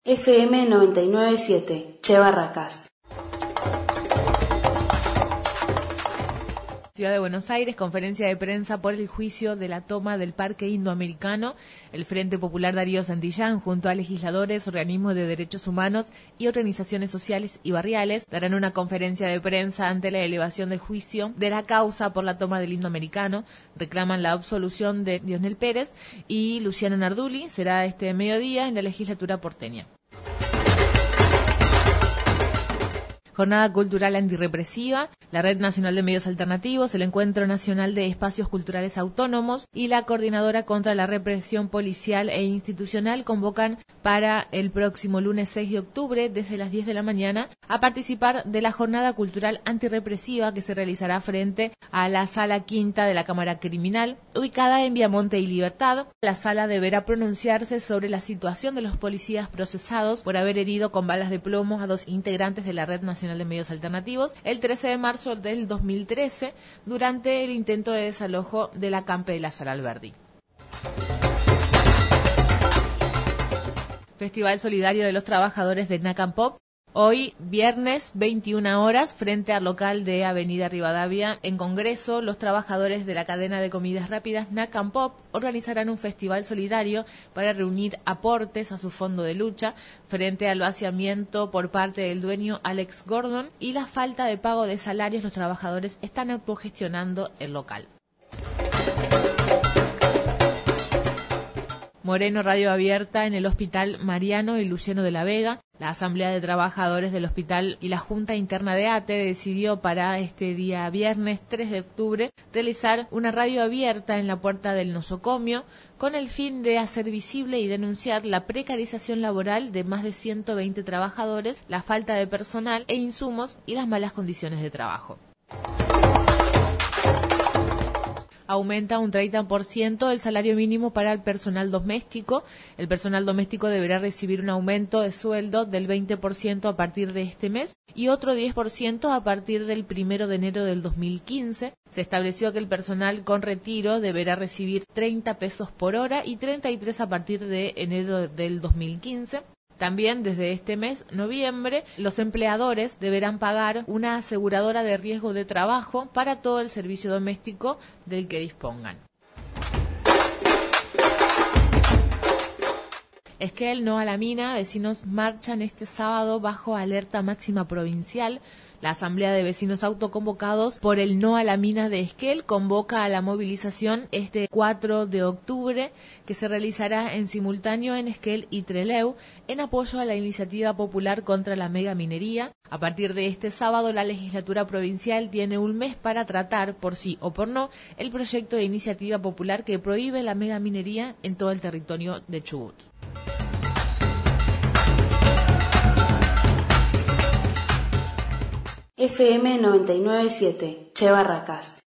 FM 99.7, Che Barracas. Ciudad de Buenos Aires, conferencia de prensa por el juicio de la toma del Parque Indoamericano. El Frente Popular Darío Santillán, junto a legisladores, organismos de derechos humanos y organizaciones sociales y barriales, darán una conferencia de prensa ante la elevación del juicio de la causa por la toma del Indoamericano. Reclaman la absolución de Diosnel Pérez y Luciano Nardulli. Será este mediodía en la legislatura porteña. Jornada cultural antirrepresiva, la Red Nacional de Medios Alternativos, el Encuentro Nacional de Espacios Culturales Autónomos y la Coordinadora contra la Represión Policial e Institucional convocan para el próximo lunes 6 de octubre, desde las 10 de la mañana, a participar de la Jornada Cultural Antirrepresiva que se realizará frente a la Sala Quinta de la Cámara Criminal, ubicada en Viamonte y Libertad. La sala deberá pronunciarse sobre la situación de los policías procesados por haber herido con balas de plomo a 2 integrantes de la Red Nacional de Medios Alternativos el 13 de marzo del 2013 durante el intento de desalojo de la Campe de la Sala Alberdi. Festival Solidario de los Trabajadores de Snack and Pop. Hoy, viernes, 21 horas, frente al local de Avenida Rivadavia, en Congreso, los trabajadores de la cadena de comidas rápidas Snack and Pop organizarán un festival solidario para reunir aportes a su fondo de lucha frente al vaciamiento por parte del dueño Alex Gordon y la falta de pago de salarios. Los trabajadores están autogestionando el local. Moreno, radio abierta en el Hospital Mariano y Luciano de la Vega. La Asamblea de Trabajadores del Hospital y la Junta Interna de ATE decidió para este día viernes 3 de octubre realizar una radio abierta en la puerta del nosocomio con el fin de hacer visible y denunciar la precarización laboral de más de 120 trabajadores, la falta de personal e insumos y las malas condiciones de trabajo. Aumenta un 30% el salario mínimo para el personal doméstico. El personal doméstico deberá recibir un aumento de sueldo del 20% a partir de este mes y otro 10% a partir del 1 de enero del 2015. Se estableció que el personal con retiro deberá recibir 30 pesos por hora y 33 a partir de enero del 2015. También desde este mes, noviembre, los empleadores deberán pagar una aseguradora de riesgo de trabajo para todo el servicio doméstico del que dispongan. Esquel, no a la mina, vecinos marchan este sábado bajo alerta máxima provincial. La Asamblea de Vecinos Autoconvocados por el no a la mina de Esquel convoca a la movilización este 4 de octubre que se realizará en simultáneo en Esquel y Trelew en apoyo a la iniciativa popular contra la megaminería. A partir de este sábado, la legislatura provincial tiene un mes para tratar, por sí o por no, el proyecto de iniciativa popular que prohíbe la megaminería en todo el territorio de Chubut. FM 99.7, Che Barracas.